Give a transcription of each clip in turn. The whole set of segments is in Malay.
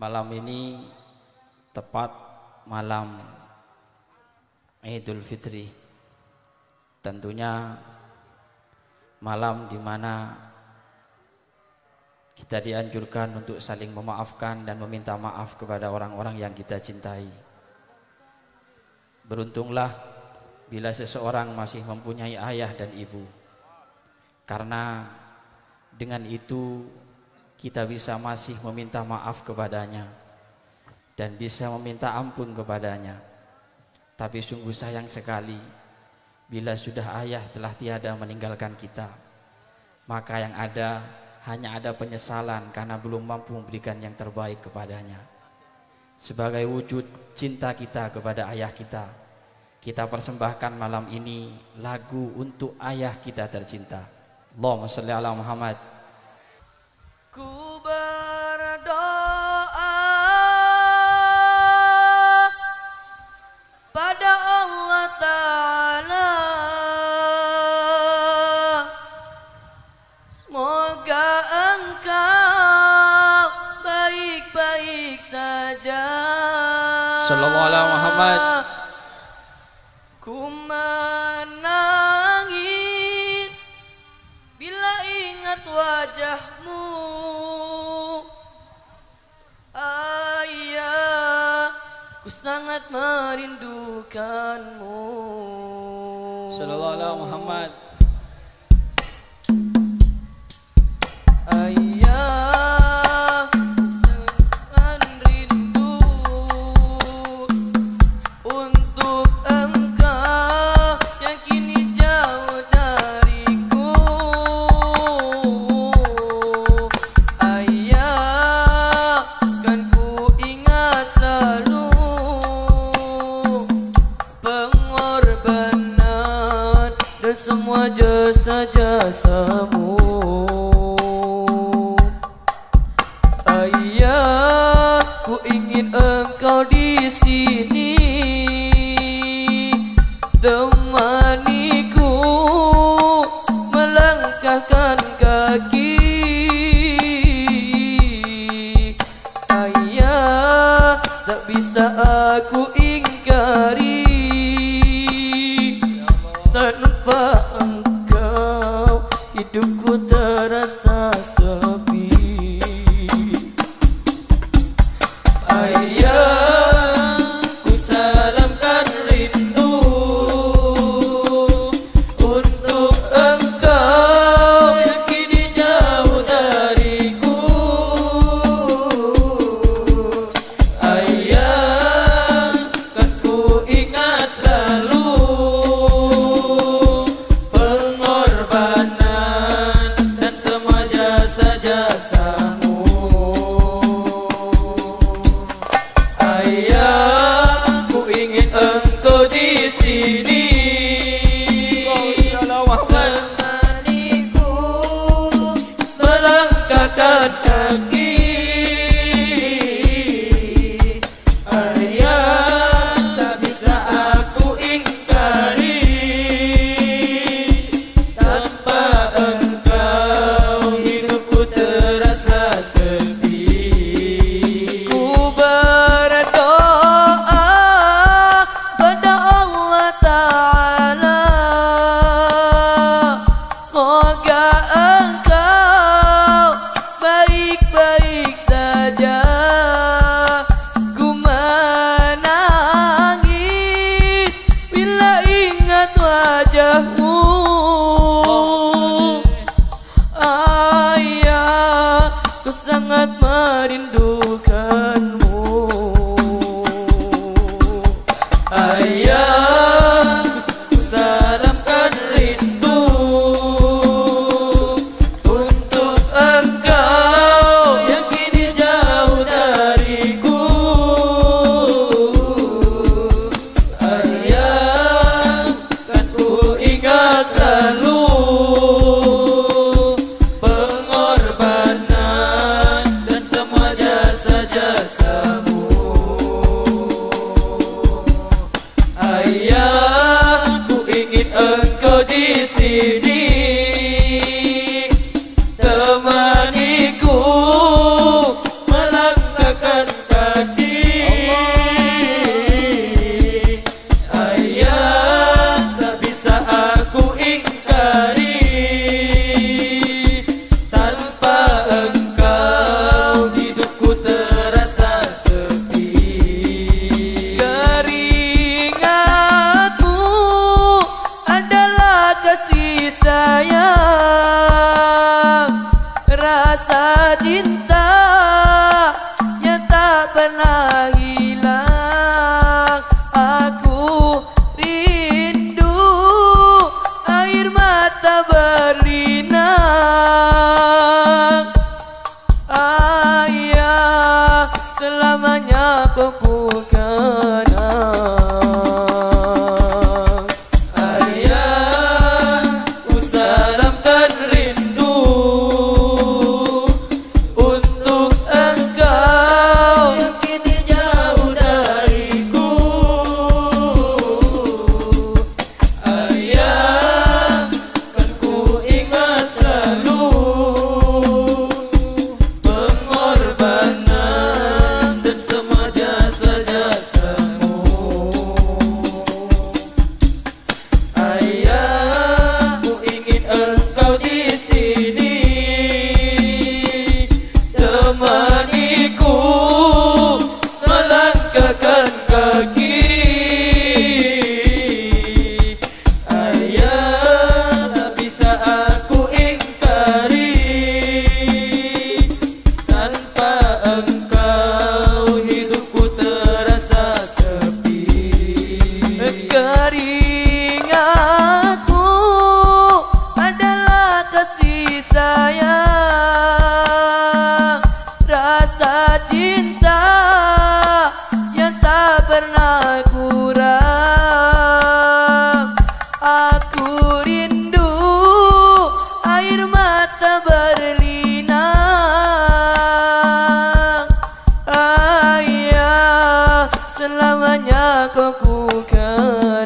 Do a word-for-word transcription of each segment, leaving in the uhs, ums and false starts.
malam ini tepat malam Idul Fitri. Tentunya malam di mana kita dianjurkan untuk saling memaafkan dan meminta maaf kepada orang-orang yang kita cintai. Beruntunglah bila seseorang masih mempunyai ayah dan ibu, karena dengan itu kita bisa masih meminta maaf kepadanya dan bisa meminta ampun kepadanya. Tapi sungguh sayang sekali bila sudah ayah telah tiada meninggalkan kita, maka yang ada hanya ada penyesalan karena belum mampu memberikan yang terbaik kepadanya. Sebagai wujud cinta kita kepada ayah kita, kita persembahkan malam ini lagu untuk ayah kita tercinta. Allahumma shalli ala Muhammad. Ku berdoa pada Allah Ta'ala, semoga engkau baik-baik saja. Sallallahu alaihi Muhammad. Ku menangis bila ingat wajahmu, ayah, ku sangat merindukanmu. Sallallahu alaihi Muhammad. Ayah, ku sangat rindu untuk engkau yang kini jauh dariku. Ayah, kan ku ingat selalu pengorbanan dan semua jasa-jasamu. Ayah, ku ingin engkau di sini temaniku melangkahkan kaki. Ayah, tak bisa aku ingkari, tanpa engkau hidupku terasa sepi. Ayah, ku salamkan rindu untuk engkau yang kini jauh dariku. Ayah, kan ku ingat selalu pengorbanan sayang, rasa cinta yang tak pernah hilang. Aku rindu air mata berlinang. Ayah, selamanya kau bukan sayang, rasa cinta yang tak pernah kurang. Aku rindu air mata berlinang. Ayah, selamanya kau bukan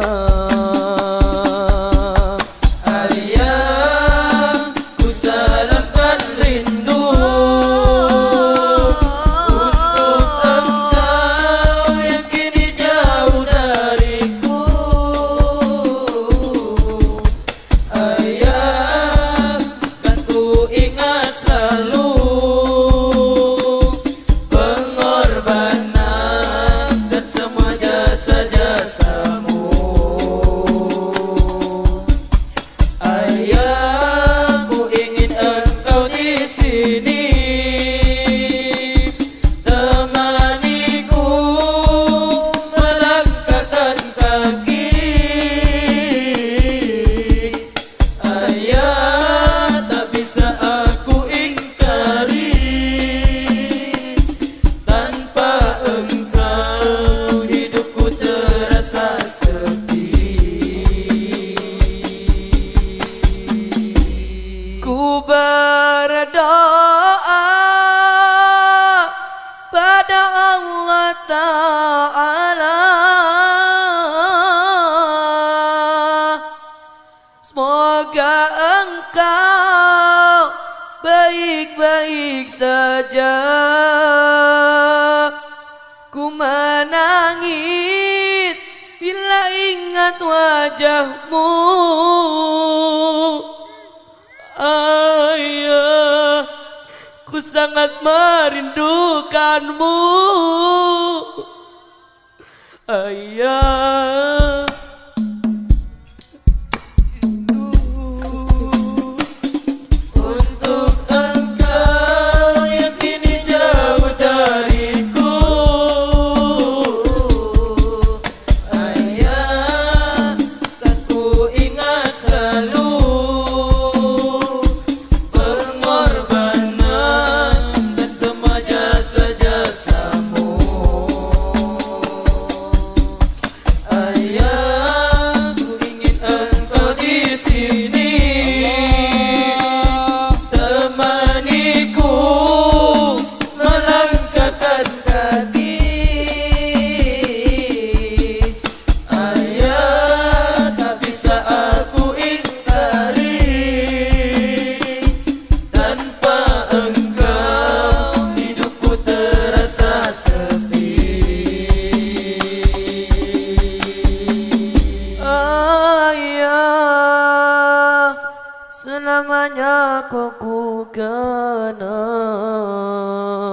berdoa pada Allah Ta'ala, semoga engkau baik-baik saja. Ku menangis bila ingat wajahmu. Ayah, ku sangat merindukanmu. Ayah, untuk engkau yang kini jauh dariku. Ayah, kan ku ingat selalu selamanya kau ku kenal.